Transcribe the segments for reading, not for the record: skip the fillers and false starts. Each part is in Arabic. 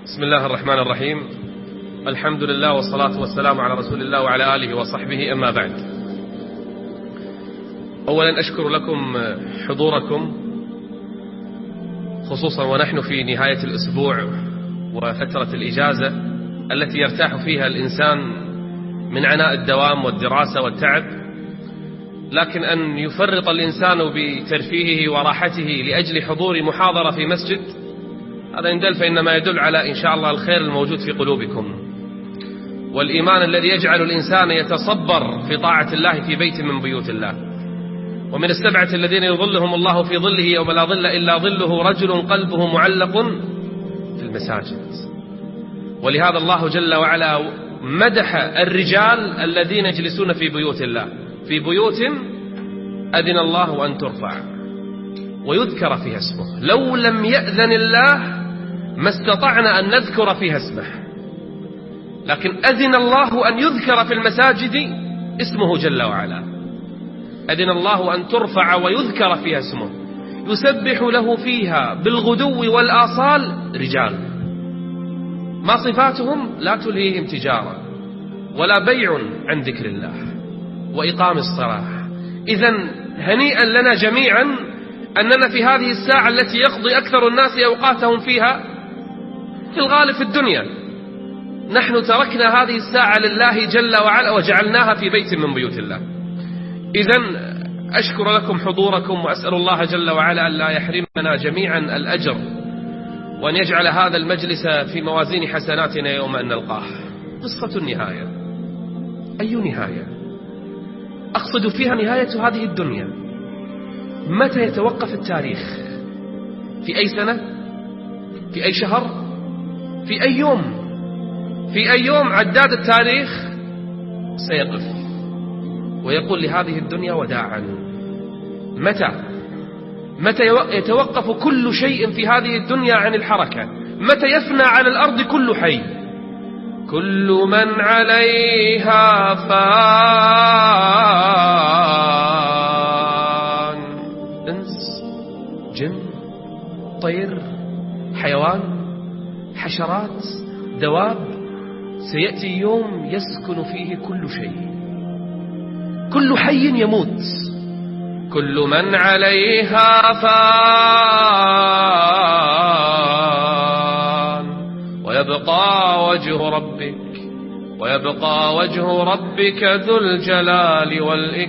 بسم الله الرحمن الرحيم. الحمد لله والصلاة والسلام على رسول الله وعلى آله وصحبه، أما بعد. أولا أشكر لكم حضوركم، خصوصا ونحن في نهاية الأسبوع وفترة الإجازة التي يرتاح فيها الإنسان من عناء الدوام والدراسة والتعب، لكن أن يفرط الإنسان بترفيهه وراحته لأجل حضور محاضرة في مسجد، هذا إن دل فإنما يدل على إن شاء الله الخير الموجود في قلوبكم، والإيمان الذي يجعل الإنسان يتصبر في طاعة الله في بيت من بيوت الله. ومن السبعة الذين يظلهم الله في ظله يوم لا ظل إلا ظله رجل قلبه معلق في المساجد. ولهذا الله جل وعلا مدح الرجال الذين يجلسون في بيوت الله، في بيوت أذن الله أن ترفع ويذكر فيها اسمه. لو لم يأذن الله ما استطعنا أن نذكر فيها اسمه، لكن أذن الله أن يذكر في المساجد اسمه جل وعلا. أذن الله أن ترفع ويذكر فيها اسمه، يسبح له فيها بالغدو والآصال رجال ما صفاتهم؟ لا تلهيهم تجارة ولا بيع عن ذكر الله وإقام الصلاة. إذن هنيئا لنا جميعا أننا في هذه الساعة التي يقضي أكثر الناس أوقاتهم فيها في الغالب في الدنيا، نحن تركنا هذه الساعة لله جل وعلا وجعلناها في بيت من بيوت الله. إذن أشكر لكم حضوركم، وأسأل الله جل وعلا أن لا يحرمنا جميعا الأجر، وأن يجعل هذا المجلس في موازين حسناتنا يوم أن نلقاه. قصة النهاية، أي نهاية؟ أقصد فيها نهاية هذه الدنيا. متى يتوقف التاريخ؟ في أي سنة؟ في أي شهر؟ في أي يوم؟ في أي يوم عداد التاريخ سيقف ويقول لهذه الدنيا وداعا؟ متى يتوقف كل شيء في هذه الدنيا عن الحركة؟ متى يفنى على الأرض كل حي؟ كل من عليها فان، إنس جن طير حيوان حشرات دواب، سيأتي يوم يسكن فيه كل شيء، كل حي يموت. كل من عليها فان ويبقى وجه ربك ذو الجلال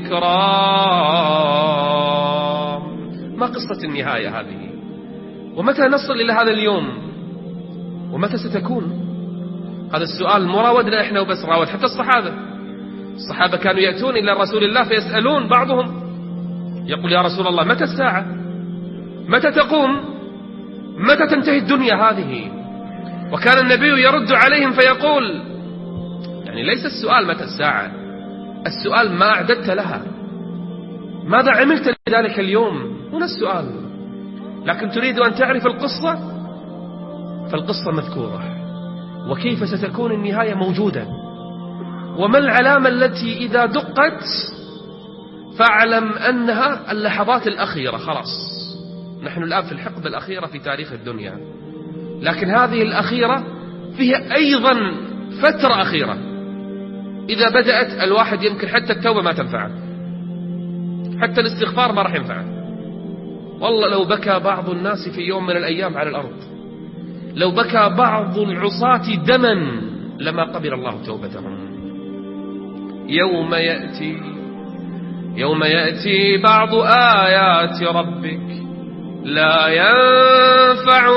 والإكرام. ما قصة النهاية هذه؟ ومتى نصل إلى هذا اليوم؟ ومتى ستكون؟ هذا السؤال مراودنا إحنا وبس، راود حتى الصحابة كانوا يأتون إلى رسول الله فيسألون، بعضهم يقول يا رسول الله متى الساعة؟ متى تقوم؟ متى تنتهي الدنيا هذه؟ وكان النبي يرد عليهم فيقول، يعني ليس السؤال متى الساعة، السؤال ما أعددت لها، ماذا عملت لذلك اليوم؟ هنا السؤال. لكن تريد أن تعرف القصة، فالقصة مذكورة، وكيف ستكون النهاية موجودة، وما العلامة التي إذا دقت فاعلم أنها اللحظات الأخيرة. خلاص نحن الآن في الحقبة الأخيرة في تاريخ الدنيا، لكن هذه الأخيرة فيها أيضا فترة أخيرة. إذا بدأت الواحد يمكن حتى التوبة ما تنفعه، حتى الاستغفار ما راح ينفعه. والله لو بكى بعض الناس في يوم من الأيام على الأرض، لو بكى بعض العصاة دما لما قبل الله توبتهم. يوم يأتي بعض آيات ربك لا ينفع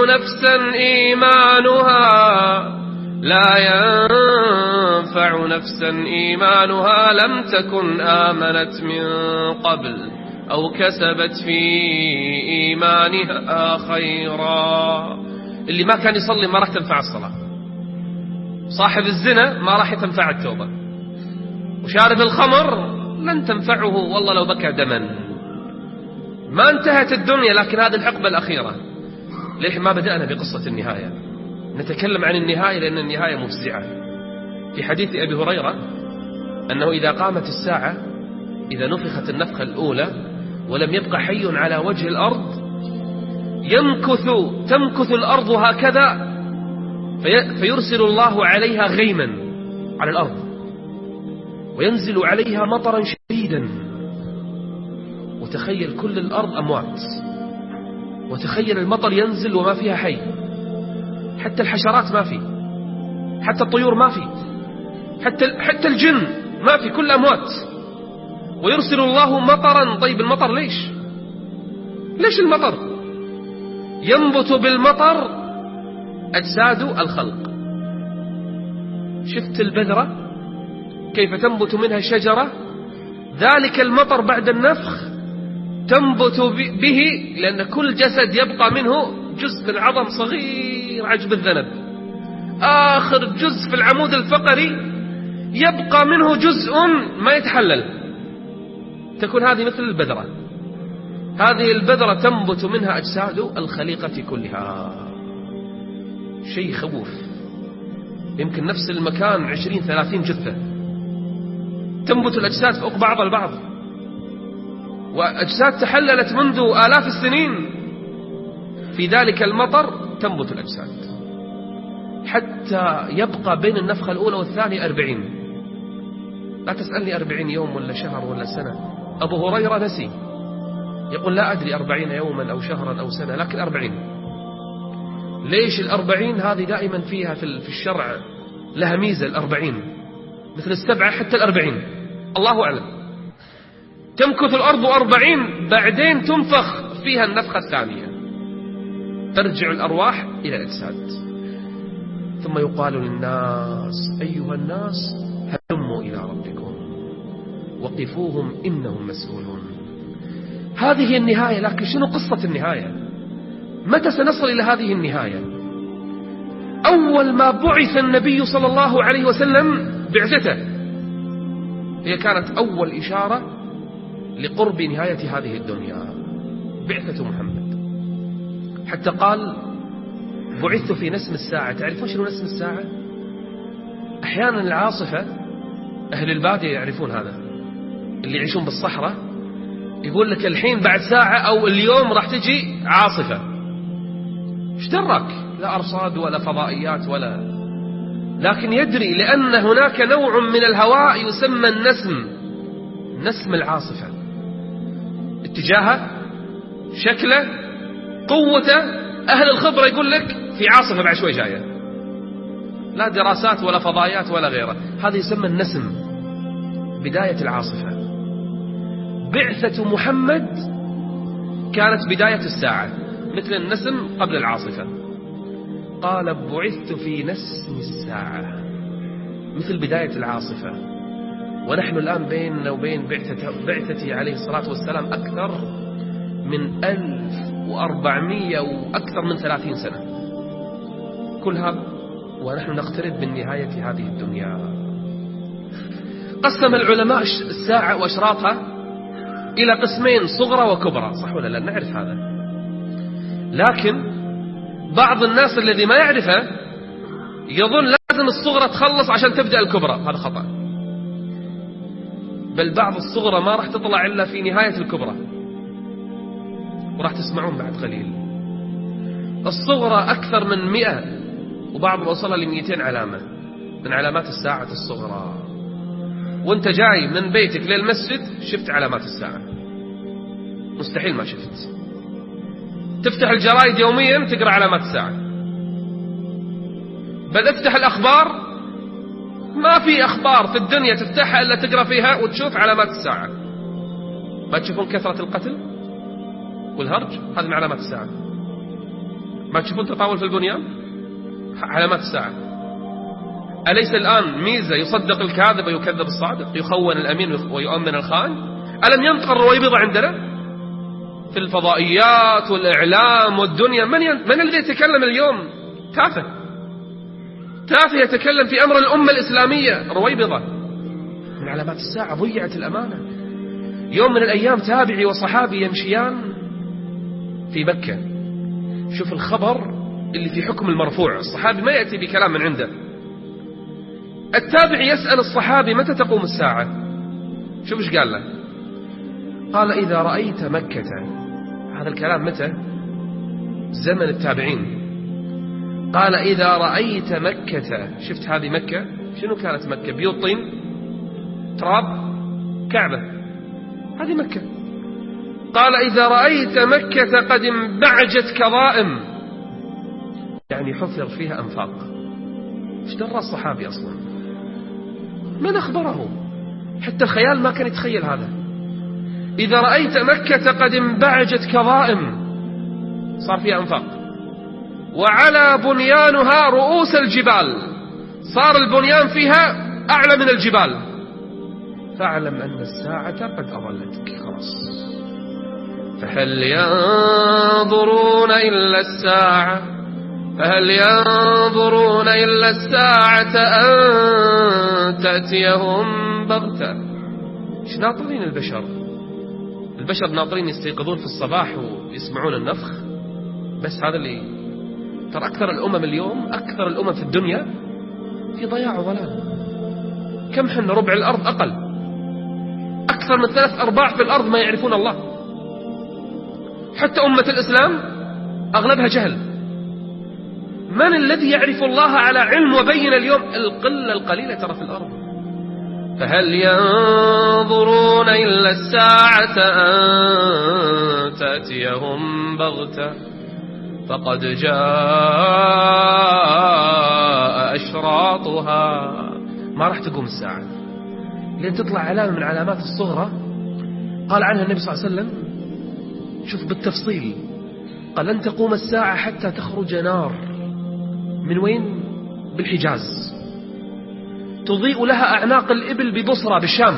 نفسا إيمانها لم تكن آمنت من قبل أو كسبت في إيمانها خيرا. اللي ما كان يصلي ما راح تنفع الصلاة، صاحب الزنا ما راح تنفع التوبة، وشارب الخمر لن تنفعه والله لو بكى دما. ما انتهت الدنيا، لكن هذه الحقبة الأخيرة. ليش ما بدأنا بقصة النهاية؟ نتكلم عن النهاية لأن النهاية مفزعة. في حديث أبي هريرة أنه إذا قامت الساعة، إذا نفخت النفخة الأولى ولم يبقى حي على وجه الأرض، تمكث الأرض هكذا فيرسل الله عليها غيما على الأرض، وينزل عليها مطرا شديدا، وتخيل كل الأرض أموات، وتخيل المطر ينزل وما فيها حي، حتى الحشرات ما في، حتى الطيور ما في، حتى الجن ما في، كل أموات. ويرسل الله مطرا. طيب المطر ليش المطر؟ ينبت بالمطر أجساد الخلق. شفت البذرة كيف تنبت منها شجرة؟ ذلك المطر بعد النفخ تنبت به، لأن كل جسد يبقى منه جزء من العظم صغير عجب الذنب، آخر جزء في العمود الفقري يبقى منه جزء ما يتحلل. تكون هذه مثل البذرة، هذه البذرة تنبت منها أجساد الخليقة كلها. شيء خوف. يمكن نفس المكان 20-30 جثة، تنبت الأجساد فوق بعض البعض، وأجساد تحللت منذ آلاف السنين. في ذلك المطر تنبت الأجساد حتى يبقى بين النفخة الأولى والثانية 40. لا تسألني 40 يوم ولا شهر ولا سنة. أبو هريرة نسي، يقول لا أدري 40 يوما أو شهرا أو سنة، لكن 40. ليش 40؟ هذه دائما فيها في الشرع لها ميزة. 40 مثل 7 حتى 40، الله أعلم. تمكث الأرض 40، بعدين تنفخ فيها النفخة الثانية، ترجع الأرواح إلى الأجساد، ثم يقال للناس أيها الناس هلموا إلى ربكم وقفوهم إنهم مسؤولون. هذه هي النهاية. لكن شنو قصة النهاية؟ متى سنصل إلى هذه النهاية؟ أول ما بعث النبي صلى الله عليه وسلم بعثته، هي كانت أول إشارة لقرب نهاية هذه الدنيا، بعثة محمد. حتى قال بعثت في نسم الساعة. تعرفون شنو نسم الساعة؟ أحيانا العاصفة، أهل البادية يعرفون هذا، اللي يعيشون بالصحراء، يقول لك الحين بعد ساعة أو اليوم راح تجي عاصفة. ايش دراك؟ لا أرصاد ولا فضائيات ولا، لكن يدري لأن هناك نوع من الهواء يسمى النسم، نسم العاصفة، اتجاهه، شكله، قوته. أهل الخبرة يقول لك في عاصفة بعد شوي جاية، لا دراسات ولا فضائيات ولا غيره. هذا يسمى النسم، بداية العاصفة. بعثة محمد كانت بداية الساعة، مثل النسم قبل العاصفة. قال بعثت في نسم الساعة، مثل بداية العاصفة. ونحن الآن بيننا وبين بعثته عليه الصلاة والسلام أكثر من 1400 وأكثر من 30 سنة. كلها ونحن نقترب من نهاية هذه الدنيا. قسم العلماء الساعة وأشراطها إلى قسمين، صغرى وكبرى، صح ولا لا؟ نعرف هذا. لكن بعض الناس الذي ما يعرفه يظن لازم الصغرى تخلص عشان تبدأ الكبرى. هذا خطأ. بل بعض الصغرى ما راح تطلع إلا في نهاية الكبرى، وراح تسمعون بعد قليل. الصغرى أكثر من 100 وبعض وصل ل200 علامة من علامات الساعة الصغرى. وانت جاي من بيتك للمسجد شفت علامات الساعة، مستحيل ما شفت. تفتح الجرائد يوميا تقرأ علامات الساعة، بل افتح الأخبار، ما في أخبار في الدنيا تفتحها إلا تقرأ فيها وتشوف علامات الساعة. ما تشوفون كثرة القتل والهرج؟ هذه من علامات الساعة. ما تشوفون تطاول في البنيان؟ علامات الساعة. أليس الآن ميزة يصدق الكاذب ويكذب الصادق، يخون الأمين ويؤمن الخائن؟ ألم ينطق الرويبضة عندنا في الفضائيات والإعلام والدنيا؟ من الذي يتكلم اليوم؟ تافه يتكلم في أمر الأمة الإسلامية، رويبضة. من علامات الساعة ضيعت الأمانة. يوم من الأيام تابعي وصحابي يمشيان في مكة، شوف الخبر اللي في حكم المرفوع، الصحابي ما يأتي بكلام من عنده. التابعي يسأل الصحابي متى تقوم الساعة؟ شوف ايش قال له. قال إذا رأيت مكة. هذا الكلام متى؟ زمن التابعين. قال إذا رأيت مكة، شفت هذه مكة، شنو كانت مكة؟ بيوت طين، تراب، كعبة، هذه مكة. قال إذا رأيت مكة قد انبعجت كظائم، يعني حفر فيها أنفاق. ايش درى الصحابي أصلا؟ من أخبره؟ حتى الخيال ما كان يتخيل هذا. إذا رأيت مكة قد انبعجت كظائم، صار فيها أنفاق، وعلى بنيانها رؤوس الجبال، صار البنيان فيها أعلى من الجبال، فاعلم أن الساعة قد أضلتك، خلاص. فهل ينظرون إلا الساعة الساعة أن تأتيهم بغتة. إيش ناطرين البشر ناطرين يستيقظون في الصباح ويسمعون النفخ بس؟ هذا اللي ترى أكثر الأمم اليوم، أكثر الأمم في الدنيا في ضياع وظلام. كم حنا؟ ربع الأرض أقل، أكثر من 3/4 في الأرض ما يعرفون الله. حتى أمة الإسلام أغلبها جهل. من الذي يعرف الله على علم وبين اليوم؟ القلة القليلة ترى في الأرض. فهل ينظرون إلا الساعة أن تأتيهم بغتة فقد جاء أشراطها. ما راح تقوم الساعة لين تطلع علامة من علامات الصغرى قال عنها النبي صلى الله عليه وسلم، شوف بالتفصيل، قال لن تقوم الساعة حتى تخرج نار من وين؟ بالحجاز، تضيء لها أعناق الإبل ببصرة بالشام.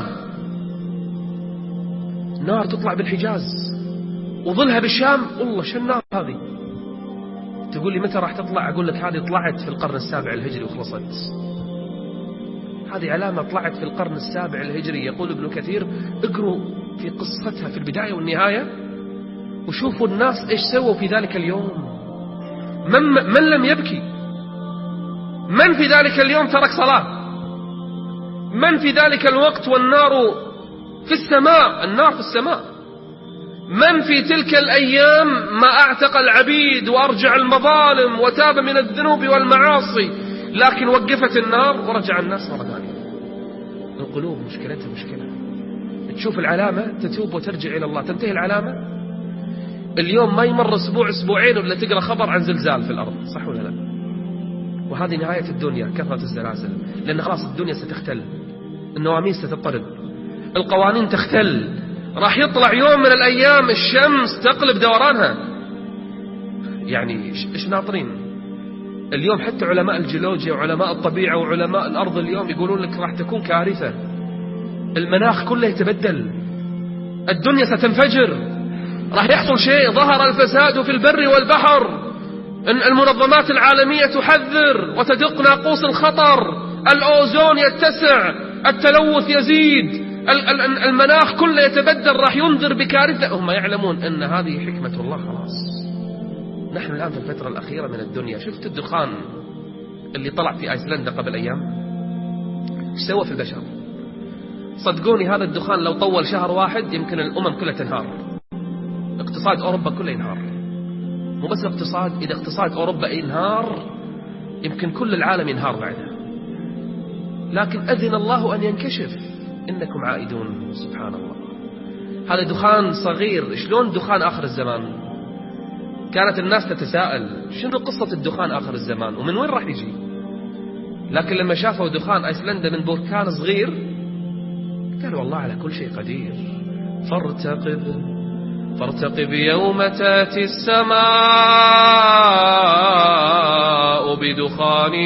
نار تطلع بالحجاز وظلها بالشام. والله شو النار هذه؟ تقول لي متى راح تطلع؟ أقول لك هذه طلعت في القرن 7 الهجري وخلصت. هذه علامة طلعت في القرن 7 الهجري. يقول ابن كثير اقروا في قصتها في البداية والنهاية وشوفوا الناس إيش سووا في ذلك اليوم. من لم يبكي؟ من في ذلك اليوم ترك صلاة؟ من في ذلك الوقت والنار في السماء؟ النار في السماء. من في تلك الأيام ما أعتق العبيد وأرجع المظالم وتاب من الذنوب والمعاصي، لكن وقفت النار ورجع الناس مرة ثانية. القلوب مشكلتها مشكلة. تشوف العلامة تتوب وترجع إلى الله، تنتهي العلامة. اليوم ما يمر أسبوع أسبوعين ولا تقرأ خبر عن زلزال في الأرض، صح ولا لا؟ وهذه نهاية الدنيا، كثرة الزلازل، لأن خلاص الدنيا ستختل، النواميس ستضطرب، القوانين تختل، راح يطلع يوم من الأيام الشمس تقلب دورانها. يعني إيش ناطرين اليوم؟ حتى علماء الجيولوجيا وعلماء الطبيعة وعلماء الأرض اليوم يقولون لك راح تكون كارثة، المناخ كله يتبدل، الدنيا ستنفجر، راح يحصل شيء. ظهر الفساد في البر والبحر، المنظمات العالمية تحذر وتدق ناقوس الخطر، الأوزون يتسع، التلوث يزيد، المناخ كله يتبدل، راح ينذر بكارثة. هم يعلمون أن هذه حكمة الله. خلاص نحن الآن في الفترة الأخيرة من الدنيا، شفت الدخان اللي طلع في أيسلندا قبل أيام ايش سوى في البشر؟ صدقوني هذا الدخان لو طول شهر واحد يمكن الأمم كلها تنهار، اقتصاد أوروبا كله ينهار. مو بس الاقتصاد، إذا اقتصاد أوروبا ينهار يمكن كل العالم ينهار بعدها. لكن أذن الله أن ينكشف، إنكم عائدون. سبحان الله. هذا دخان صغير. شلون دخان آخر الزمان؟ كانت الناس تتساءل شنو قصة الدخان آخر الزمان ومن وين راح يجي؟ لكن لما شافوا دخان أيسلندا من بركان صغير قالوا والله على كل شيء قدير. فارتقب يوم تأتي السماء بدخان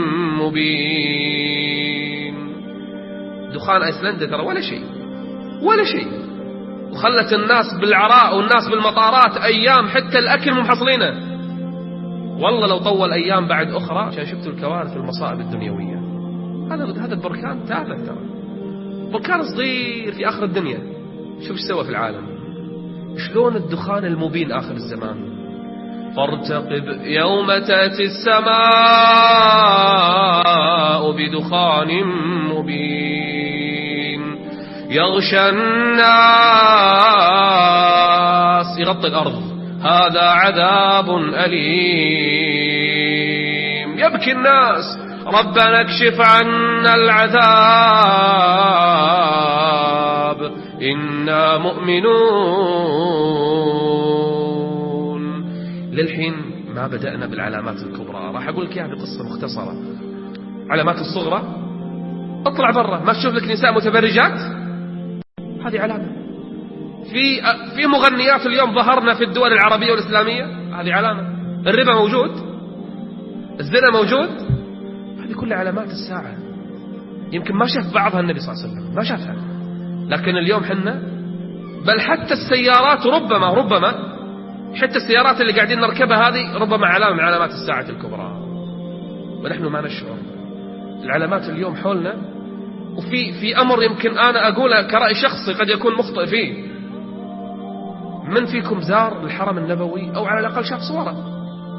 مبين. دخان أيسلندا ترى ولا شيء، وخلت الناس بالعراء والناس بالمطارات أيام، حتى الأكل مو محصلينه. والله لو طول أيام بعد أخرى عشان شفتوا الكوارث والمصائب الدنيوية. هذا البركان تافه ترى، بركان صغير في آخر الدنيا. شوف ايش سوى في العالم. شلون الدخان المبين آخر الزمان. فارتقب يوم تأتي السماء بدخان مبين يغشى الناس، يغطي الأرض. هذا عذاب أليم. يبكي الناس: ربنا اكشف عنا العذاب إنا مؤمنون. للحين ما بدأنا بالعلامات الكبرى. راح أقول لك يعني بقصة مختصرة. علامات الصغرى: اطلع برا ما تشوف لك نساء متبرجات، هذه علامة. في مغنيات اليوم ظهرنا في الدول العربية والإسلامية، هذه علامة. الربا موجود، الزنا موجود، هذه كلها علامات الساعة. يمكن ما شاف بعضها النبي صلى الله عليه وسلم، ما شافها، لكن اليوم حنا بل حتى السيارات ربما حتى السيارات اللي قاعدين نركبها هذه ربما علامة من علامات الساعة الكبرى، ونحن ما نشعر. العلامات اليوم حولنا. وفي أمر يمكن أنا أقوله كرأي شخصي قد يكون مخطئ فيه. من فيكم زار الحرم النبوي أو على الأقل شاف صوره؟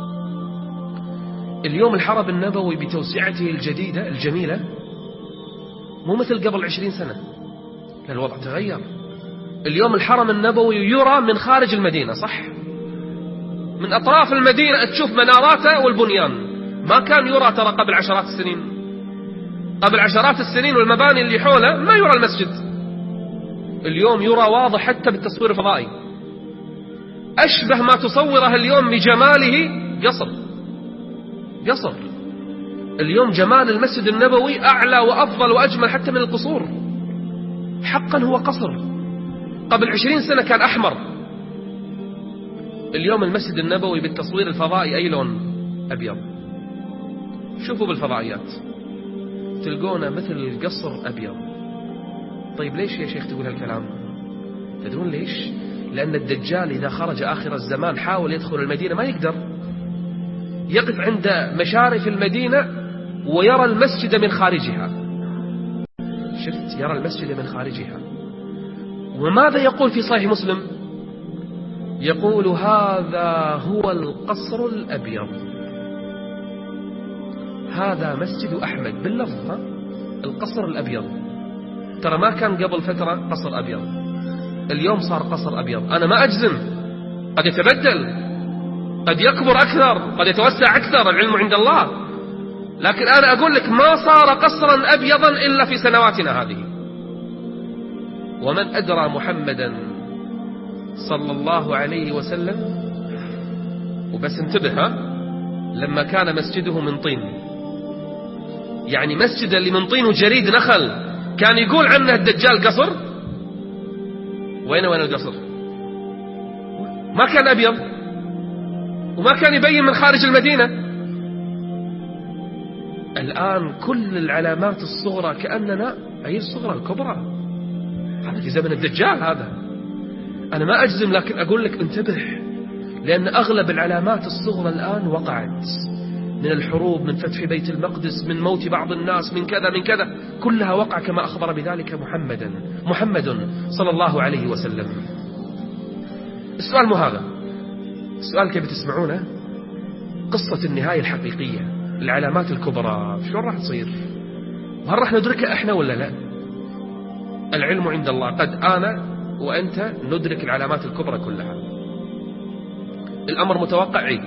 اليوم الحرم النبوي بتوسعته الجديدة الجميلة مو مثل قبل 20 سنة، الوضع تغير. اليوم الحرم النبوي يرى من خارج المدينة، صح؟ من أطراف المدينة تشوف مناراته والبنيان. ما كان يرى ترى قبل عشرات السنين. قبل عشرات السنين والمباني اللي حوله ما يرى المسجد. اليوم يرى واضح حتى بالتصوير الفضائي. أشبه ما تصوره اليوم بجماله قصر. اليوم جمال المسجد النبوي أعلى وأفضل وأجمل حتى من القصور. حقا هو قصر. قبل 20 سنة كان أحمر. اليوم المسجد النبوي بالتصوير الفضائي أي لون؟ أبيض. شوفوا بالفضائيات تلقونه مثل القصر أبيض. طيب ليش يا شيخ تقول هالكلام؟ تدرون ليش؟ لأن الدجال إذا خرج آخر الزمان حاول يدخل المدينة ما يقدر. يقف عند مشارف المدينة ويرى المسجد من خارجها. شفت؟ يرى المسجد من خارجها. وماذا يقول في صحيح مسلم؟ يقول: هذا هو القصر الأبيض، هذا مسجد أحمد، باللفظ القصر الأبيض. ترى ما كان قبل فترة قصر أبيض، اليوم صار قصر أبيض. أنا ما أجزم، قد يتبدل، قد يكبر أكثر، قد يتوسع أكثر، العلم عند الله. لكن أنا أقول لك ما صار قصرا أبيضا إلا في سنواتنا هذه. ومن أدرى محمدا صلى الله عليه وسلم، وبس انتبه لما كان مسجده من طين، يعني مسجد اللي من طين وجريد نخل كان يقول عنه الدجال قصر. وين القصر؟ ما كان أبيض وما كان يبين من خارج المدينة. الآن كل العلامات الصغرى كأننا أي الصغرى الكبرى. هذا في زمن الدجال. هذا أنا ما أجزم، لكن أقول لك انتبه، لأن أغلب العلامات الصغرى الآن وقعت، من الحروب، من فتح بيت المقدس، من موت بعض الناس، من كذا من كذا، كلها وقع كما أخبر بذلك محمد صلى الله عليه وسلم. السؤال مو هذا، السؤال كيف تسمعونه؟ قصة النهاية الحقيقية، العلامات الكبرى شلون راح تصير؟ وهل راح ندركها احنا ولا لا؟ العلم عند الله. قد أنا وأنت ندرك العلامات الكبرى كلها. الأمر متوقع.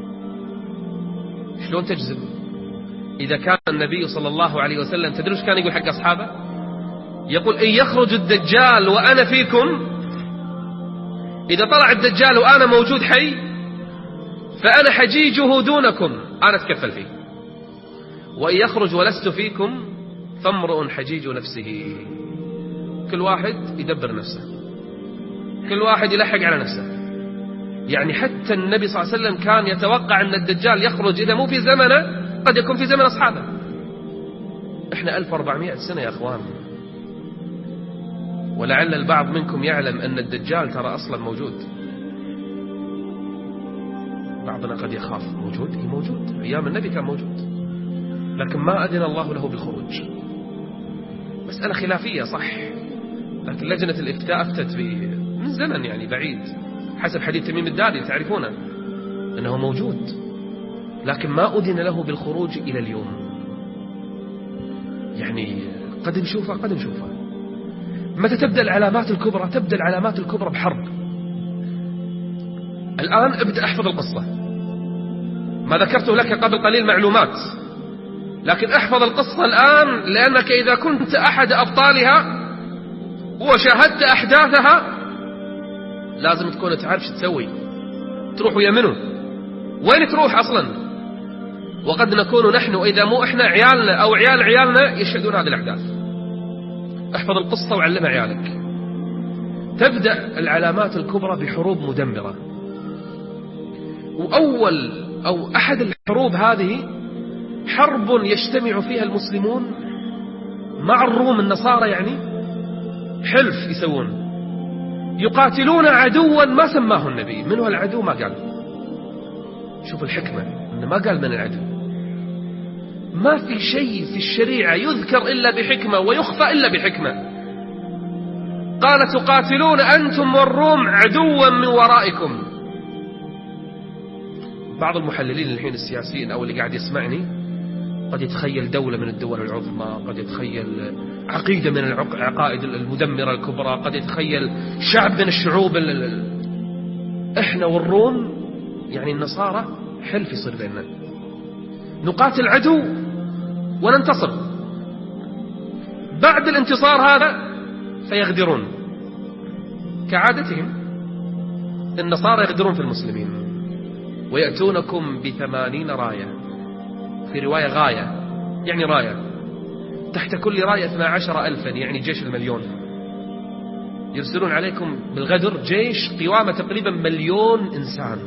شلون تجزم؟ إذا كان النبي صلى الله عليه وسلم تدري ايش كان يقول حق أصحابه؟ يقول: إن يخرج الدجال وأنا فيكم، إذا طلع الدجال وأنا موجود حي فأنا حجيجه دونكم، أنا أتكفل فيه. وإن يخرج ولست فيكم فامرؤ حجيج نفسه. كل واحد يدبر نفسه، كل واحد يلحق على نفسه. يعني حتى النبي صلى الله عليه وسلم كان يتوقع أن الدجال يخرج إذا مو في زمنه قد يكون في زمن أصحابه. إحنا 1400 سنة يا أخوان، ولعل البعض منكم يعلم أن الدجال ترى أصلا موجود. بعضنا قد يخاف. موجود؟ إيه موجود، أيام النبي كان موجود، لكن ما أذن الله له بالخروج. مسألة خلافية صح، لكن لجنة الإفتاء أفتت من زمن يعني بعيد حسب حديث تميم الداري تعرفونه أنه موجود، لكن ما أذن له بالخروج إلى اليوم. يعني قد نشوفه. متى تبدأ العلامات الكبرى؟ تبدأ العلامات الكبرى بحرب. الآن ابدأ احفظ القصة. ما ذكرته لك قبل قليل معلومات، لكن احفظ القصة الآن، لأنك إذا كنت أحد أبطالها وشاهدت أحداثها لازم تكون تعرف شو تسوي. تروح ويا منو؟ وين تروح أصلا؟ وقد نكون نحن إذا مو إحنا عيالنا أو عيال عيالنا يشهدون هذه الأحداث. احفظ القصة وعلمها عيالك. تبدأ العلامات الكبرى بحروب مدمرة، وأول أو أحد الحروب هذه حرب يجتمع فيها المسلمون مع الروم النصارى، يعني حلف يسوون، يقاتلون عدوا ما سماه النبي. من هو العدو؟ ما قال. شوف الحكمة، إنه ما قال من العدو. ما في شيء في الشريعة يذكر إلا بحكمة ويخفى إلا بحكمة. قال تقاتلون أنتم والروم عدوا من ورائكم. بعض المحللين الحين السياسيين أو اللي قاعد يسمعني قد يتخيل دولة من الدول العظمى، قد يتخيل عقيدة من العقائد المدمرة الكبرى، قد يتخيل شعب من الشعوب إحنا والروم يعني النصارى حلف يصير بيننا، نقاتل عدو وننتصر. بعد الانتصار هذا فيغدرون كعادتهم. النصارى يغدرون في المسلمين ويأتونكم ب80 راية، في رواية غاية يعني راية، تحت كل راية 12,000 يعني جيش المليون. يرسلون عليكم بالغدر جيش قوامه تقريبا 1,000,000 إنسان،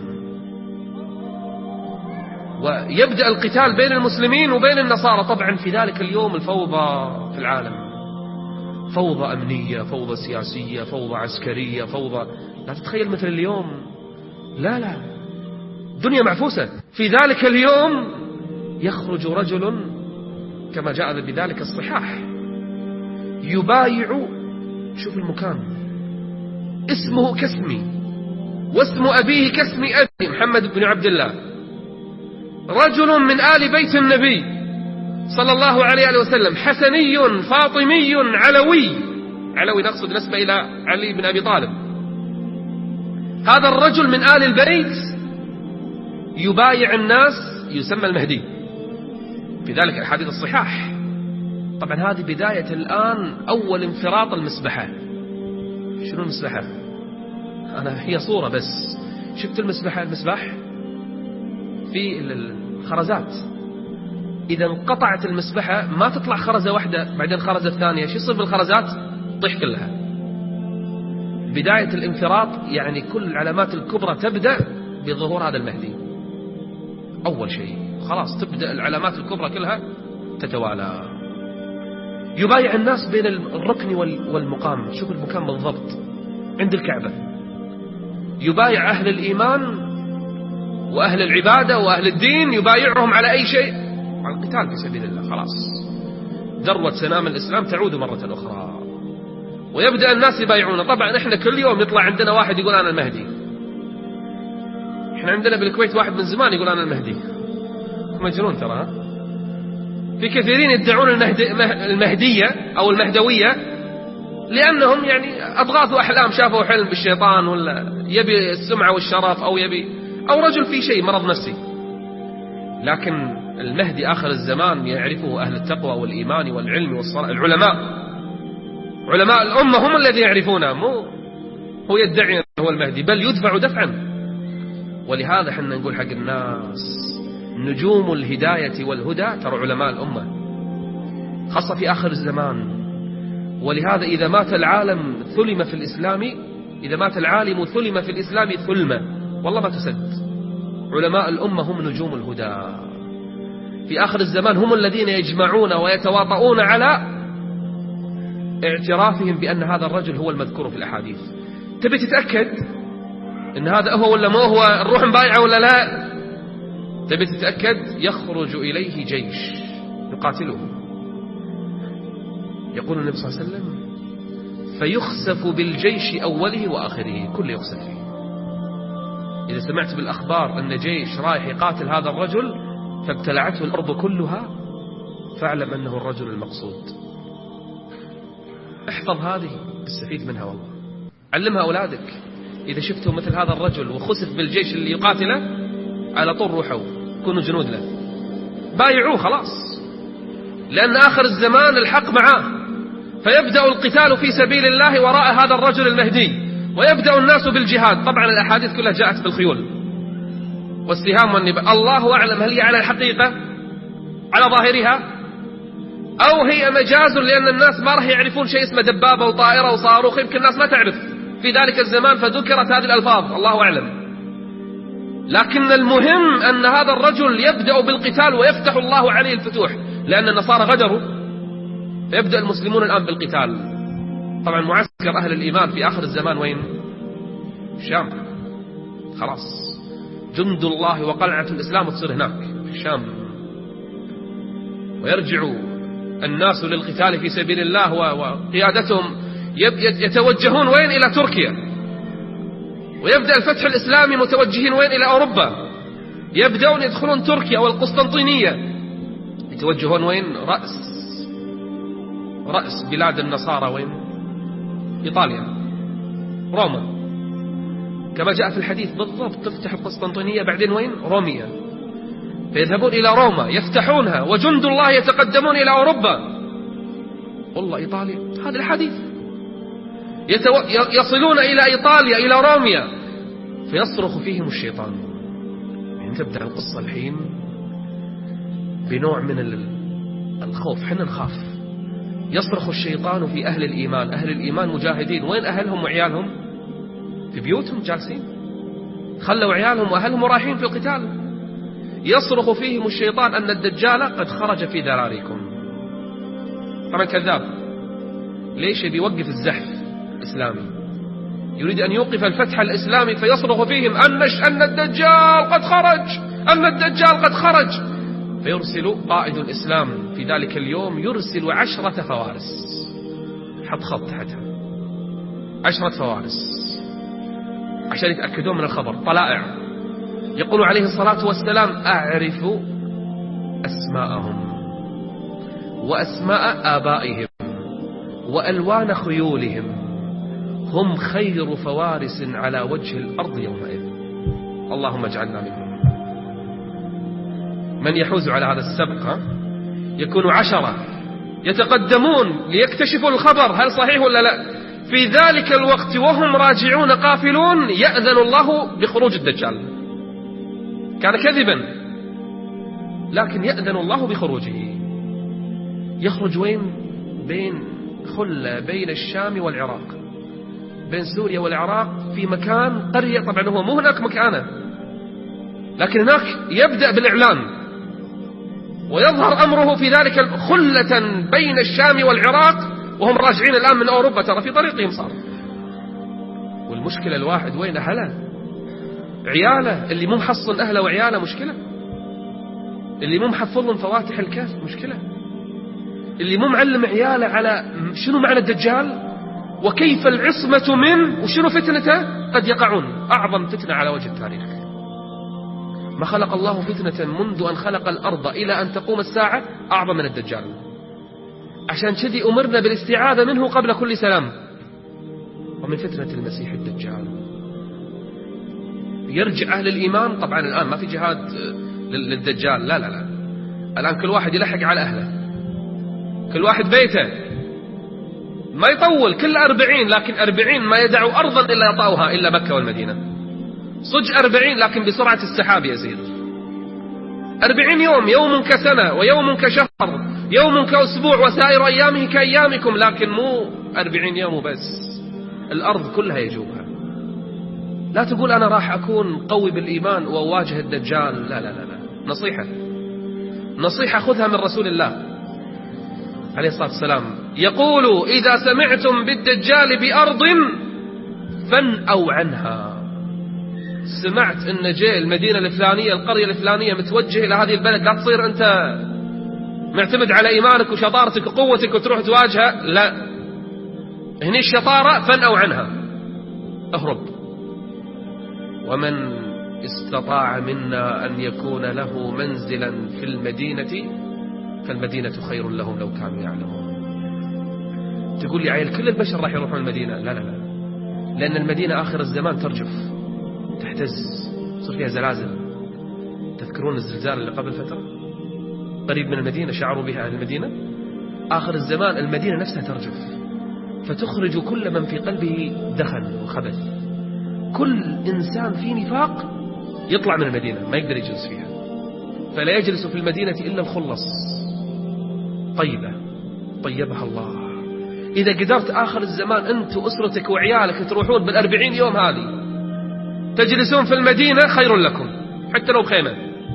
ويبدأ القتال بين المسلمين وبين النصارى. طبعا في ذلك اليوم الفوضى في العالم، فوضى أمنية، فوضى سياسية، فوضى عسكرية، فوضى لا تتخيل مثل اليوم. لا دنيا معفوسة. في ذلك اليوم يخرج رجل كما جاء بذلك الصحاح يبايع، شوف المكان، اسمه كاسمي واسم أبيه كاسم أبي، محمد بن عبد الله، رجل من آل بيت النبي صلى الله عليه وسلم، حسني فاطمي علوي نقصد نسبة إلى علي بن أبي طالب. هذا الرجل من آل البيت يبايع الناس، يسمى المهدي في ذلك الحديث الصحاح. طبعا هذه بداية الآن أول انفراط المسبحة. شنو المسبحة؟ هي صورة بس. شفت المسبح في الخرزات، إذا انقطعت المسبحة ما تطلع خرزة واحدة بعدين خرزة ثانية، شو يصير بالخرزات؟ تطيح كلها. بداية الانفراط يعني كل العلامات الكبرى تبدأ بظهور هذا المهدي. أول شيء خلاص تبدأ العلامات الكبرى كلها تتوالى. يبايع الناس بين الركن والمقام. شوف المكان بالضبط عند الكعبة. يبايع أهل الإيمان وأهل العبادة وأهل الدين، يبايعهم على أي شيء، على القتال في سبيل الله. خلاص ذروة سنام الإسلام تعود مرة أخرى، ويبدأ الناس يبايعون. طبعا إحنا كل يوم يطلع عندنا واحد يقول أنا المهدي. إحنا عندنا بالكويت واحد من زمان يقول أنا المهدي. مجنون ترى. في كثيرين يدعون المهدية أو المهدوية لأنهم يعني أضغاث أحلام، شافوا حلم بالشيطان، ولا يبي السمعة والشرف، أو رجل في شيء مرض نفسي. لكن المهدي آخر الزمان يعرفه أهل التقوى والإيمان والعلم والصلاة. علماء الأمة هم الذين يعرفونه، مو هو يدعي أنه هو المهدي، بل يدفع دفعا. ولهذا حنا نقول حق الناس نجوم الهداية والهدى ترى علماء الأمة، خاصة في آخر الزمان. ولهذا إذا مات العالم ثلم في الإسلام، إذا مات العالم ثلم في الإسلام ثلمة، والله ما تسد. علماء الأمة هم نجوم الهدى في آخر الزمان، هم الذين يجمعون ويتواطؤون على اعترافهم بأن هذا الرجل هو المذكور في الأحاديث. تبي تتأكد إن هذا هو ولا ما هو، الروح مبايعة ولا لا، تبي تتأكد، يخرج إليه جيش يقاتله. يقول النبي صلى الله عليه وسلم فيخسف بالجيش أوله وآخره، كل يخسف فيه. إذا سمعت بالأخبار أن جيش رايح يقاتل هذا الرجل فابتلعته الأرض كلها، فاعلم أنه الرجل المقصود. احفظ هذه، استفيد منها والله، علمها أولادك. إذا شفتوا مثل هذا الرجل وخسف بالجيش اللي يقاتله على طول روحوا كونوا جنود له، بايعوه خلاص، لأن آخر الزمان الحق معاه، فيبدأ القتال في سبيل الله وراء هذا الرجل المهدي، ويبدأ الناس بالجهاد. طبعا الأحاديث كلها جاءت بالخيول والسهام والنبال، الله أعلم هل هي على الحقيقة على ظاهرها أو هي مجاز، لأن الناس ما راح يعرفون شيء اسمه دبابة وطائرة وصاروخ، يمكن الناس ما تعرف في ذلك الزمان فذكرت هذه الألفاظ، الله أعلم. لكن المهم أن هذا الرجل يبدأ بالقتال ويفتح الله عليه الفتوح، لأن النصارى غدروا، فيبدأ المسلمون الآن بالقتال. طبعا معسكر أهل الإيمان في آخر الزمان وين؟ الشام، خلاص جند الله وقلعة الإسلام تصير هناك في الشام، ويرجع الناس للقتال في سبيل الله وقيادتهم يتوجهون وين؟ إلى تركيا، ويبدأ الفتح الإسلامي متوجهين وين؟ إلى أوروبا، يبدأون يدخلون تركيا والقسطنطينية، يتوجهون وين؟ رأس بلاد النصارى وين؟ إيطاليا، روما، كما جاء في الحديث بالضبط، تفتح القسطنطينية بعدين وين؟ روميا، فيذهبون إلى روما يفتحونها، وجند الله يتقدمون إلى أوروبا. والله إيطاليا، هذا الحديث، يصلون إلى إيطاليا إلى روميا، فيصرخ فيهم الشيطان. يعني تبدأ القصة الحين بنوع من الخوف، حنا نخاف. يصرخ الشيطان في أهل الإيمان، أهل الإيمان مجاهدين، وين أهلهم وعيالهم؟ في بيوتهم جالسين، خلوا عيالهم وأهلهم رايحين في القتال. يصرخ فيهم الشيطان أن الدجال قد خرج في ذراريكم. طبعا كذاب، ليش؟ بيوقف الزحف الإسلامي، يريد أن يوقف الفتح الإسلامي، فيصرخ فيهم أن الدجال قد خرج، أن الدجال قد خرج. فيرسل قائد الإسلام في ذلك اليوم، يرسل 10 فوارس، حط خط تحتها 10 فوارس عشان يتأكدون من الخبر، طلائع. يقول عليه الصلاة والسلام: أعرف أسماءهم وأسماء آبائهم وألوان خيولهم، هم خير فوارس على وجه الأرض يومئذ، اللهم اجعلنا منهم. من يحوز على هذا السبق يكون 10 يتقدمون ليكتشفوا الخبر هل صحيح ولا لا. في ذلك الوقت وهم راجعون قافلون يأذن الله بخروج الدجال، كان كذبا لكن يأذن الله بخروجه. يخرج وين؟ بين خلة بين الشام والعراق، بين سوريا والعراق، في مكان قرية، طبعا هو مو هناك مكانه، لكن هناك يبدأ بالإعلان ويظهر أمره في ذلك خلة بين الشام والعراق، وهم راجعين الآن من أوروبا، ترى في طريقهم صار. والمشكلة الواحد وين؟ أهله، عياله، اللي مو محصن أهله وعياله مشكلة، اللي مو محفظهم فواتح الكهف مشكلة، اللي مو معلم عياله على شنو معنى الدجال وكيف العصمة منه وشنو فتنته، قد يقعون أعظم فتنة على وجه التاريخ. ما خلق الله فتنة منذ أن خلق الأرض إلى أن تقوم الساعة أعظم من الدجال، عشان كذي أمرنا بالاستعاذة منه قبل كل سلام. ومن فتنة المسيح الدجال يرجع أهل الإيمان. طبعا الآن ما في جهاد للدجال، لا لا لا، الآن كل واحد يلحق على أهله، كل واحد بيته، ما يطول، كل 40، لكن 40 ما يدعوا أرضا إلا يطأوها إلا مكة والمدينة، صج 40 لكن بسرعة السحاب يزيد. 40 يوم، يوم كسنة ويوم كشهر، يوم كأسبوع، وسائر أيامه كأيامكم، لكن مو 40 يوم وبس، الأرض كلها يجوبها. لا تقول أنا راح أكون قوي بالإيمان وأواجه الدجال، لا لا لا لا. نصيحة خذها من رسول الله عليه الصلاة والسلام، يقول: إذا سمعتم بالدجال بأرض فانأوا عنها. سمعت أن جاء المدينة الفلانية، القرية الفلانية، متوجه إلى هذه البلد، لا تصير أنت معتمد على إيمانك وشطارتك وقوتك وتروح تواجهها، لا، هني الشطارة، فانأوا عنها، اهرب. ومن استطاع منا أن يكون له منزلا في المدينة فالمدينة خير لهم لو كانوا يعلمون. تقول لي عيل كل البشر راح يروحون المدينة، لا لا لا، لأن المدينة آخر الزمان ترجف، تهتز، تصير فيها زلازل، تذكرون الزلزال اللي قبل فترة قريب من المدينة شعروا بها أهل المدينة؟ آخر الزمان المدينة نفسها ترجف، فتخرج كل من في قلبه دخن وخبث. كل إنسان في نفاق يطلع من المدينة، ما يقدر يجلس فيها، فلا يجلس في المدينة إلا الخلص طيبة طيبها الله. إذا قدرت آخر الزمان أنت وأسرتك وعيالك تروحون بال40 يوم هذه تجلسون في المدينة خير لكم، حتى لو بخيمة.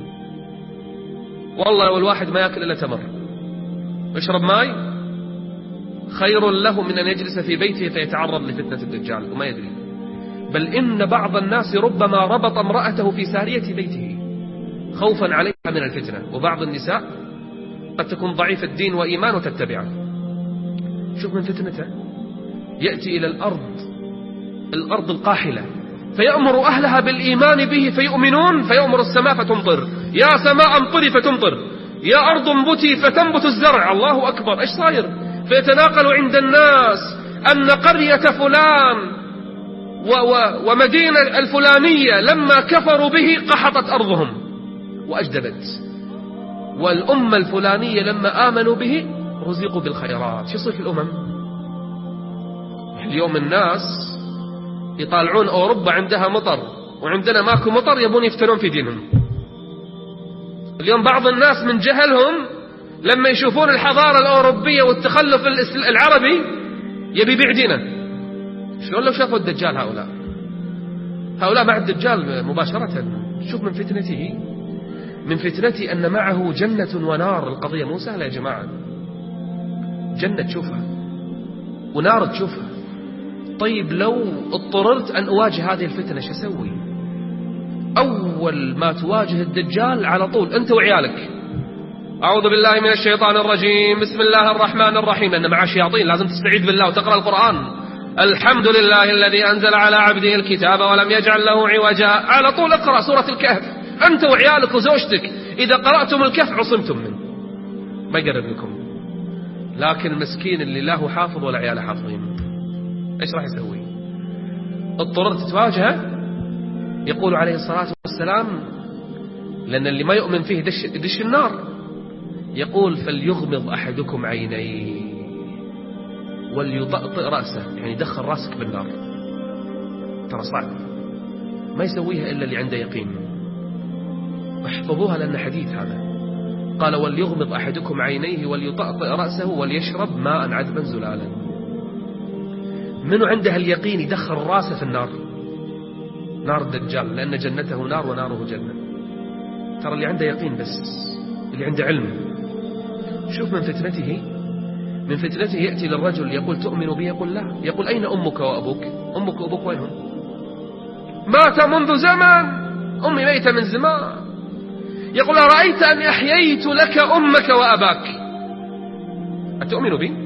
والله لو الواحد ما يأكل إلا تمر ويشرب ماء خير له من أن يجلس في بيته فيتعرض لفتنة الدجال وما يدري. بل إن بعض الناس ربما ربط امرأته في سارية بيته خوفا عليها من الفتنة، وبعض النساء قد تكون ضعيف الدين وإيمان وتتبعه. شوف من فتنته، يأتي إلى الأرض القاحلة فيأمر أهلها بالإيمان به فيؤمنون، فيأمر السماء فتمطر، يا سماء امطري فتمطر، يا أرض انبتي فتنبت الزرع. الله أكبر، إيش صاير؟ فيتناقل عند الناس أن قرية فلان ومدينة الفلانية لما كفروا به قحطت أرضهم وأجدبت، والأمة الفلانية لما آمنوا به رزقوا بالخيرات. شو يصير في الأمم؟ اليوم الناس يطالعون أوروبا عندها مطر وعندنا ماكو مطر، يبون يفتنون في دينهم. اليوم بعض الناس من جهلهم لما يشوفون الحضارة الأوروبية والتخلف العربي يبي يبيع دينه. شلون لو شافوا الدجال؟ هؤلاء مع الدجال مباشرة. شوف من فتنته، من فتنته أن معه جنة ونار. القضية مو سهلة يا جماعة، جنة تشوفها ونار تشوفها. طيب لو اضطررت أن أواجه هذه الفتنة شو أسوي؟ أول ما تواجه الدجال على طول أنت وعيالك أعوذ بالله من الشيطان الرجيم بسم الله الرحمن الرحيم، لأن مع شياطين لازم تستعيذ بالله وتقرأ القرآن. الحمد لله الذي أنزل على عبده الكتاب ولم يجعل له عوجا. على طول اقرأ سورة الكهف أنت وعيالك وزوجتك. إذا قرأتم الكهف عصمتم منه، ما يقرب لكم. لكن المسكين اللي له حافظ ولا عياله حافظين إيش راح يسوي؟ اضطررت تواجهه. يقول عليه الصلاة والسلام، لأن اللي ما يؤمن فيه دش النار، يقول فليغمض أحدكم عينيه وليطأطئ رأسه، يعني يدخل رأسك بالنار. ترى صعب، ما يسويها إلا اللي عنده يقين. احفظوها لأن حديث هذا. قال وليغمض أحدكم عينيه وليطأطئ رأسه وليشرب ماء عذبا زلالا. منو عنده اليقين يدخل رأسه في النار، نار الدجال، لأن جنته نار وناره جنة. ترى اللي عنده يقين بس، اللي عنده علم. شوف من فتنته، من فتنته يأتي للرجل يقول تؤمن بي؟ يقول لا. يقول أين أمك وأبوك؟ أمك وأبوك وينهم؟ مات منذ زمن، أمي ميتة من زمان. يقول أرأيت أن أحييت لك أمك وأباك أتؤمن بي؟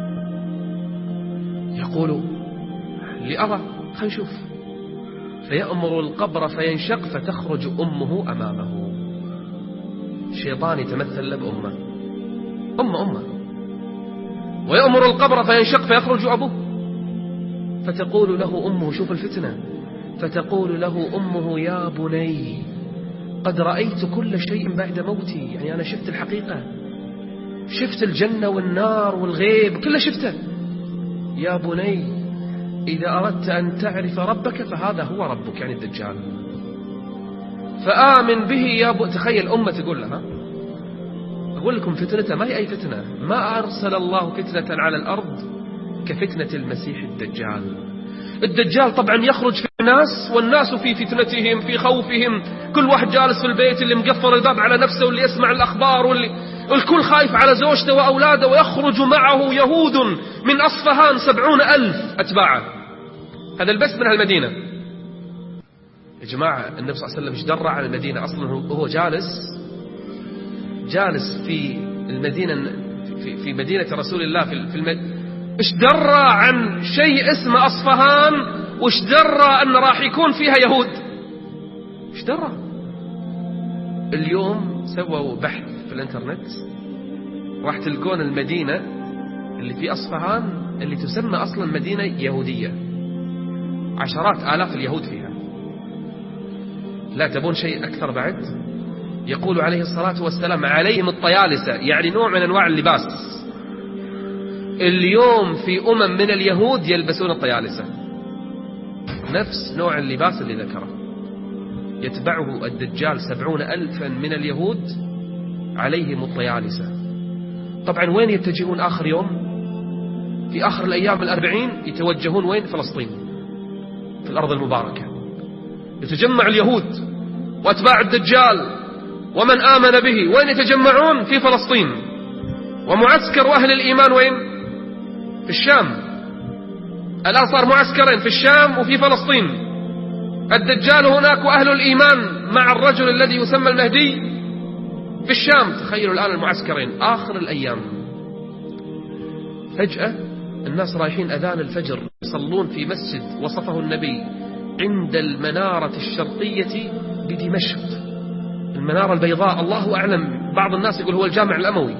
يقول لأرى، خلينا نشوف. فيأمر القبر فينشق فتخرج أمه أمامه. شيطان يتمثل له بأمه، أمه. ويأمر القبر فينشق فيخرج أبوه، فتقول له أمه، شوف الفتنة، فتقول له أمه يا بني قد رأيت كل شيء بعد موتي. يعني أنا شفت الحقيقة، شفت الجنة والنار والغيب كله شفته. يا بني إذا أردت أن تعرف ربك فهذا هو ربك، يعني الدجال، فآمن به يا تخيل أمة تقول لها. أقول لكم فتنته ما هي أي فتنة. ما أرسل الله فتنة على الأرض كفتنة المسيح الدجال. الدجال طبعا يخرج في الناس والناس في فتنتهم في خوفهم، كل واحد جالس في البيت، اللي مقفل الباب على نفسه واللي يسمع الأخبار والكل خايف على زوجته وأولاده. ويخرج معه يهود من أصفهان 70,000 أتباعه. هذا البس من المدينة يا جماعة. النبي صلى الله عليه وسلم ايش درى عن المدينة أصلا؟ هو جالس في المدينة، في مدينة رسول الله ايش درى عن شيء اسمه أصفهان؟ وايش درى أن راح يكون فيها يهود؟ ايش درى؟ اليوم سووا بحث في الانترنت، راح تلقون المدينة اللي في أصفهان اللي تسمى أصلا مدينة يهودية، عشرات آلاف اليهود فيها. لا تبون شيء أكثر بعد؟ يقول عليه الصلاة والسلام عليهم الطيالسة، يعني نوع من أنواع اللباس. اليوم في من اليهود يلبسون الطيالسة، نفس نوع اللباس اللي ذكره. يتبعه الدجال 70,000 من اليهود عليهم الطيالسة. طبعا وين يتجهون آخر يوم؟ في آخر الأيام 40 يتوجهون وين؟ فلسطين، في الأرض المباركة. يتجمع اليهود وأتباع الدجال ومن آمن به، وين يتجمعون؟ في فلسطين. ومعسكر أهل الإيمان وين؟ في الشام. الآن صار معسكرين، في الشام وفي فلسطين. الدجال هناك وأهل الإيمان مع الرجل الذي يسمى المهدي في الشام. تخيلوا الآن المعسكرين آخر الأيام. فجأة الناس رايحين أذان الفجر يصلون في مسجد وصفه النبي عند المنارة الشرقية بدمشق، المنارة البيضاء. الله أعلم، بعض الناس يقول هو الجامع الأموي،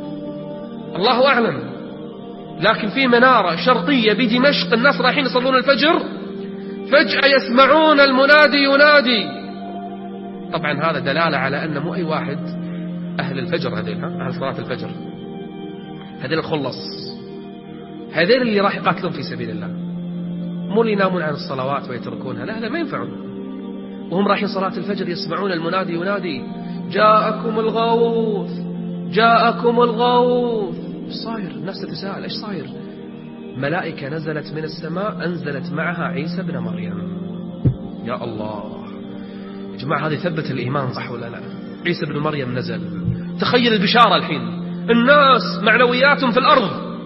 الله أعلم، لكن في منارة شرقية بدمشق الناس رايحين يصلون الفجر. فجأة يسمعون المنادي ينادي. طبعا هذا دلالة على أن مو أي واحد أهل الفجر، هذين أهل صلاة الفجر، هذين الخلص، هذين اللي راح يقاتلون في سبيل الله، مو اللي ينامون عن الصلوات ويتركونها، لا، هذا ما ينفعون. وهم رايحين صلاة الفجر يسمعون المنادي ينادي جاءكم الغوث، جاءكم الغوث. ايش صاير؟ الناس تتساءل ايش صاير؟ ملائكة نزلت من السماء، أنزلت معها عيسى بن مريم. يا الله يا جماعة، هذه ثبت الإيمان صح ولا لا؟ عيسى بن مريم نزل. تخيل البشارة الحين، الناس معنوياتهم في الأرض،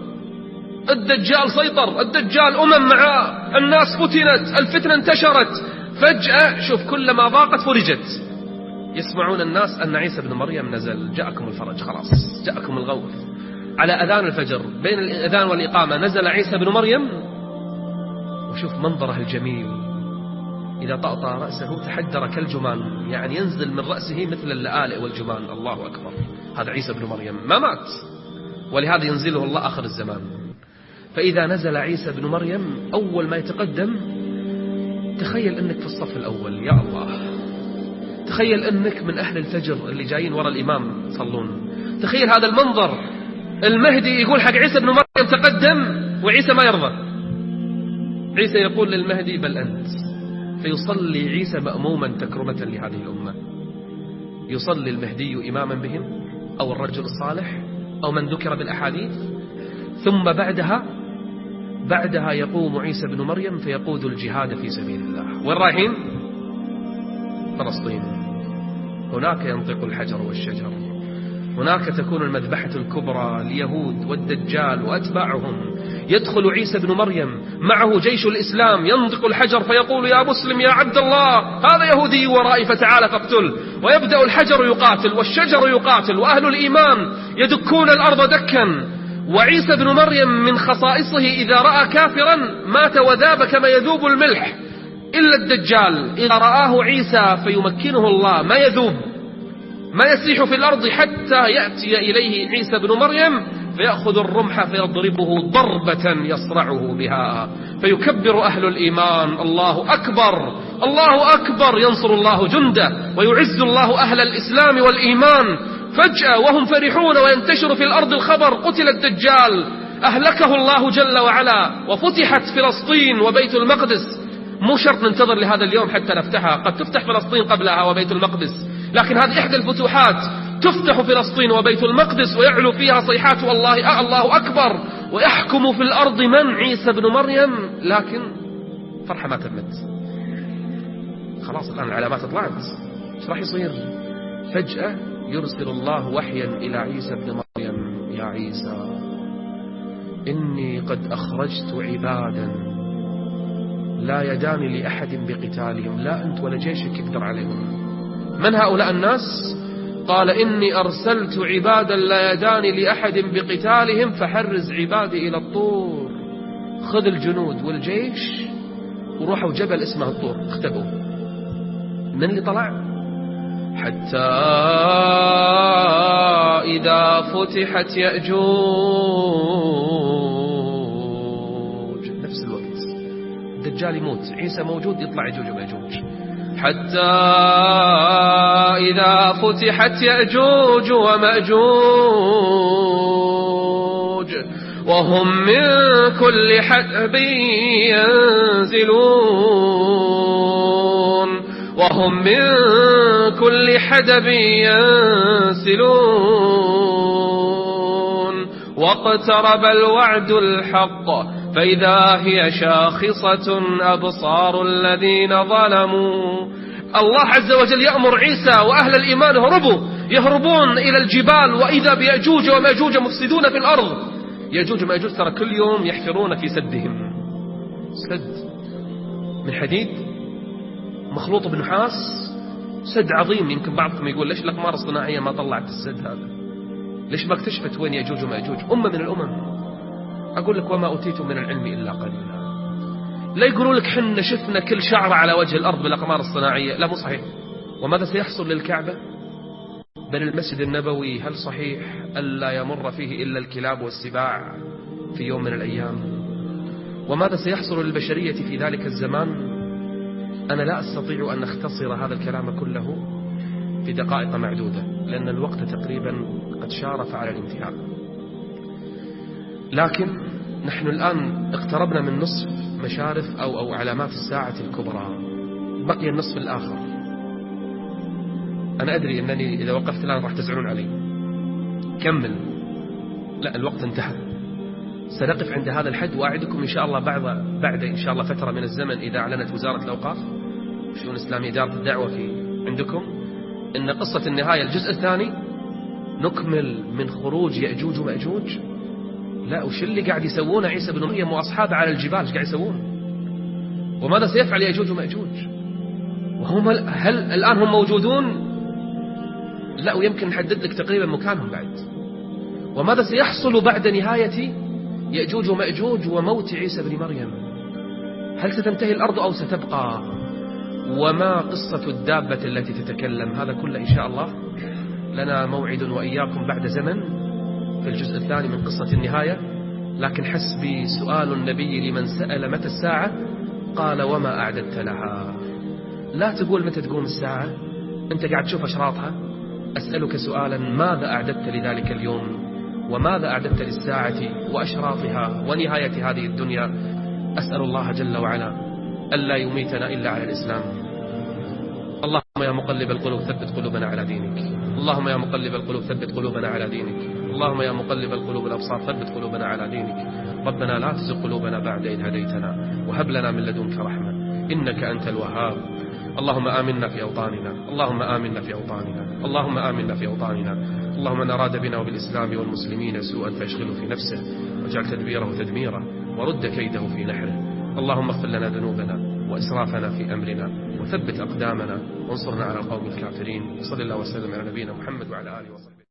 الدجال سيطر، الدجال معاه، الناس فتنت، الفتنة انتشرت. فجأة شوف كلما ضاقت فرجت. يسمعون الناس أن عيسى بن مريم نزل، جاءكم الفرج، خلاص جاءكم الغوث. على أذان الفجر بين الأذان والإقامة نزل عيسى بن مريم. وشوف منظره الجميل، إذا طأطأ رأسه تحدر كالجمان، يعني ينزل من رأسه مثل اللآلئ والجمان. الله أكبر، هذا عيسى بن مريم ما مات، ولهذا ينزله الله آخر الزمان. فإذا نزل عيسى بن مريم أول ما يتقدم، تخيل أنك في الصف الأول. يا الله، تخيل أنك من أهل الفجر اللي جايين وراء الإمام يصلون. تخيل هذا المنظر، المهدي يقول حق عيسى بن مريم تقدم، وعيسى ما يرضى. عيسى يقول للمهدي بل أنت. فيصلي عيسى مأموما تكرمة لهذه الأمة. يصلي المهدي إماما بهم، أو الرجل الصالح، أو من ذكر بالأحاديث. ثم بعدها يقوم عيسى بن مريم فيقود الجهاد في سبيل الله. وين رايحين؟ فلسطين. هناك ينطق الحجر والشجر، هناك تكون المذبحة الكبرى ليهود والدجال وأتباعهم. يدخل عيسى بن مريم معه جيش الإسلام، ينطق الحجر فيقول يا مسلم يا عبد الله هذا يهودي ورائي فتعال فاقتل. ويبدأ الحجر يقاتل والشجر يقاتل، وأهل الإيمان يدكون الأرض دكا. وعيسى بن مريم من خصائصه إذا رأى كافرا مات وذاب كما يذوب الملح، إلا الدجال إذا رآه عيسى فيمكنه الله ما يذوب، ما يسيح في الأرض حتى يأتي إليه عيسى بن مريم فيأخذ الرمح فيضربه ضربة يصرعه بها، فيكبر أهل الإيمان الله أكبر الله أكبر، ينصر الله جنده ويعز الله أهل الإسلام والإيمان. فجأة وهم فرحون وينتشر في الأرض الخبر قتل الدجال، أهلكه الله جل وعلا، وفتحت فلسطين وبيت المقدس. مو شرط ننتظر لهذا اليوم حتى نفتحها، قد تفتح فلسطين قبلها وبيت المقدس، لكن هذه إحدى الفتوحات، تفتح فلسطين وبيت المقدس ويعلو فيها صيحات والله الله أكبر، ويحكم في الأرض من؟ عيسى بن مريم. لكن فرحة ما تمت، خلاص الآن العلامات طلعت، ايش راح يصير؟ فجأة يرسل الله وحيا إلى عيسى بن مريم يا عيسى إني قد أخرجت عبادا لا يدان لأحد بقتالهم، لا أنت ولا جيشك يقدر عليهم. من هؤلاء الناس؟ قال إني أرسلت عبادا لا يدان لأحد بقتالهم فحرز عبادي إلى الطور. خذ الجنود والجيش وروحوا جبل اسمه الطور اختبوا. من اللي طلع؟ حتى إذا فتحت يأجوج، نفس الوقت الدجال يموت، عيسى موجود، يطلع يأجوج ومأجوج. حتى إذا فتحت يأجوج ومأجوج وهم من كل حدب ينزلون واقترب الوعد الحق فإذا هي شاخصة أبصار الذين ظلموا. الله عز وجل يأمر عيسى وأهل الإيمان يهربون إلى الجبال، وإذا بيأجوج ومأجوج مفسدون في الأرض. يأجوج ومأجوج ترى كل يوم يحفرون في سدهم، سد من حديد مخلوط بنحاس، سد عظيم. يمكن بعضكم يقول ليش الأقمار الصناعية ما طلعت السد هذا؟ ليش ما اكتشفت وين يأجوج ومأجوج؟ أمة من الأمم. أقول لك وما أوتيتم من العلم إلا قليلا. لا يقولوا لك حنا شفنا كل شعرة على وجه الأرض بالأقمار الصناعية، لا مو صحيح. وماذا سيحصل للكعبة بل المسجد النبوي؟ هل صحيح ألا يمر فيه إلا الكلاب والسباع في يوم من الأيام؟ وماذا سيحصل للبشرية في ذلك الزمان؟ أنا لا أستطيع أن أختصر هذا الكلام كله في دقائق معدودة، لأن الوقت تقريبا قد شارف على الانتهاء. لكن نحن الآن اقتربنا من نصف مشارف أو علامات الساعة الكبرى، بقي النصف الآخر. أنا أدري أنني إذا وقفت الآن راح تزعلون علي. كمل، لا الوقت انتهى. سنقف عند هذا الحد، وأعدكم إن شاء الله بعد إن شاء الله فترة من الزمن إذا أعلنت وزارة الأوقاف والشؤون الإسلامية إدارة الدعوة عندكم إن قصة النهاية الجزء الثاني نكمل من خروج يأجوج ومأجوج. لا، وش اللي قاعد يسوون عيسى بن مريم وأصحابه على الجبال؟ ايش قاعد يسوون؟ وماذا سيفعل يأجوج ومأجوج؟ وهم هل الآن هم موجودون؟ لا، ويمكن نحدد لك تقريبا مكانهم بعد. وماذا سيحصل بعد نهاية يأجوج ومأجوج وموت عيسى بن مريم؟ هل ستنتهي الأرض أو ستبقى؟ وما قصة الدابة التي تتكلم؟ هذا كله إن شاء الله لنا موعد وإياكم بعد زمن في الجزء الثاني من قصة النهاية. لكن حسب سؤال النبي لمن سأل متى الساعة قال وما أعددت لها. لا تقول متى تقوم الساعة، أنت قاعد تشوف أشراطها. أسألك سؤالا، ماذا أعددت لذلك اليوم؟ وماذا أعددت للساعة وأشراطها ونهاية هذه الدنيا؟ أسأل الله جل وعلا ألا يميتنا إلا على الإسلام. اللهم يا مقلب القلوب ثبت قلوبنا على دينك. اللهم يا مقلب القلوب ثبت قلوبنا على دينك. اللهم يا مقلب القلوب الأبصار ثبت قلوبنا على دينك. ربنا لا تزغ قلوبنا بعد إذ هديتنا وهب لنا من لدنك رحمة إنك أنت الوهاب. اللهم آمنا في أوطاننا. اللهم آمنا في أوطاننا. اللهم آمنا في أوطاننا. اللهم من أراد بنا وبالإسلام والمسلمين سوءا فاشغله في نفسه واجعل تدبيره تدميرا ورد كيده في نحره. اللهم اغفر لنا ذنوبنا وإسرافنا في أمرنا وثبت أقدامنا وانصرنا على القوم الكافرين. صلى الله وسلم على نبينا محمد وعلى آله وصحبه.